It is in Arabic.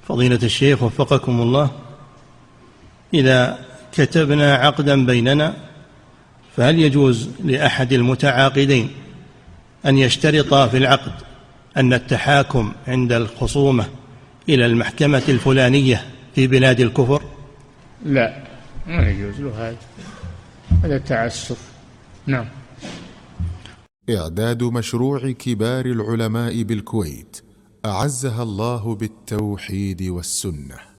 فضيلة الشيخ وفقكم الله، إذا كتبنا عقدا بيننا فهل يجوز لأحد المتعاقدين أن يشترط في العقد أن التحاكم عند الخصومة إلى المحكمة الفلانية في بلاد الكفر؟ لا، ما يجوز له هذا تعسف. نعم. إعداد مشروع كبار العلماء بالكويت أعزها الله بالتوحيد والسنة.